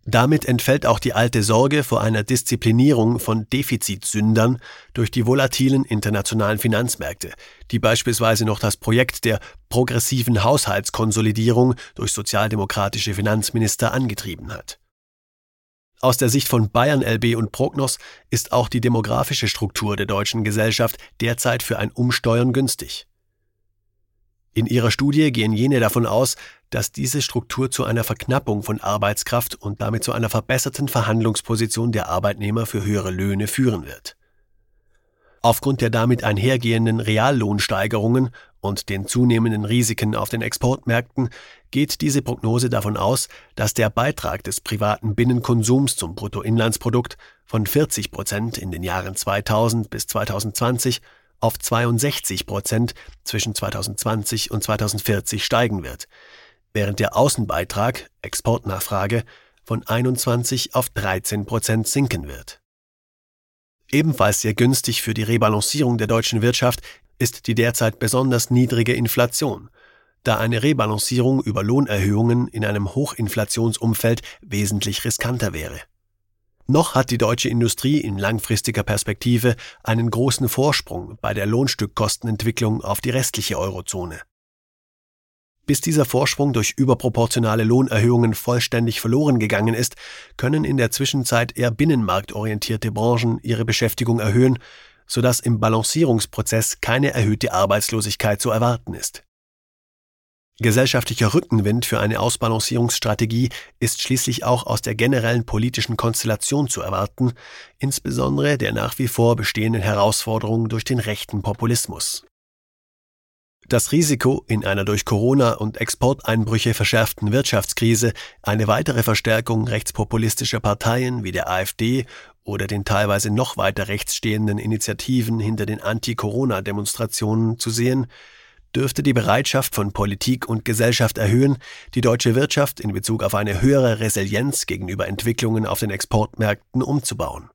Damit entfällt auch die alte Sorge vor einer Disziplinierung von Defizitsündern durch die volatilen internationalen Finanzmärkte, die beispielsweise noch das Projekt der progressiven Haushaltskonsolidierung durch sozialdemokratische Finanzminister angetrieben hat. Aus der Sicht von Bayern LB und Prognos ist auch die demografische Struktur der deutschen Gesellschaft derzeit für ein Umsteuern günstig. In ihrer Studie gehen jene davon aus, dass diese Struktur zu einer Verknappung von Arbeitskraft und damit zu einer verbesserten Verhandlungsposition der Arbeitnehmer für höhere Löhne führen wird. Aufgrund der damit einhergehenden Reallohnsteigerungen und den zunehmenden Risiken auf den Exportmärkten geht diese Prognose davon aus, dass der Beitrag des privaten Binnenkonsums zum Bruttoinlandsprodukt von 40% in den Jahren 2000 bis 2020 auf 62% zwischen 2020 und 2040 steigen wird, während der Außenbeitrag, Exportnachfrage, von 21 auf 13% sinken wird. Ebenfalls sehr günstig für die Rebalancierung der deutschen Wirtschaft ist die derzeit besonders niedrige Inflation, da eine Rebalancierung über Lohnerhöhungen in einem Hochinflationsumfeld wesentlich riskanter wäre. Noch hat die deutsche Industrie in langfristiger Perspektive einen großen Vorsprung bei der Lohnstückkostenentwicklung auf die restliche Eurozone. Bis dieser Vorsprung durch überproportionale Lohnerhöhungen vollständig verloren gegangen ist, können in der Zwischenzeit eher binnenmarktorientierte Branchen ihre Beschäftigung erhöhen, sodass im Balancierungsprozess keine erhöhte Arbeitslosigkeit zu erwarten ist. Gesellschaftlicher Rückenwind für eine Ausbalancierungsstrategie ist schließlich auch aus der generellen politischen Konstellation zu erwarten, insbesondere der nach wie vor bestehenden Herausforderung durch den rechten Populismus. Das Risiko, in einer durch Corona und Exporteinbrüche verschärften Wirtschaftskrise eine weitere Verstärkung rechtspopulistischer Parteien wie der AfD oder den teilweise noch weiter rechts stehenden Initiativen hinter den Anti-Corona-Demonstrationen zu sehen, dürfte die Bereitschaft von Politik und Gesellschaft erhöhen, die deutsche Wirtschaft in Bezug auf eine höhere Resilienz gegenüber Entwicklungen auf den Exportmärkten umzubauen.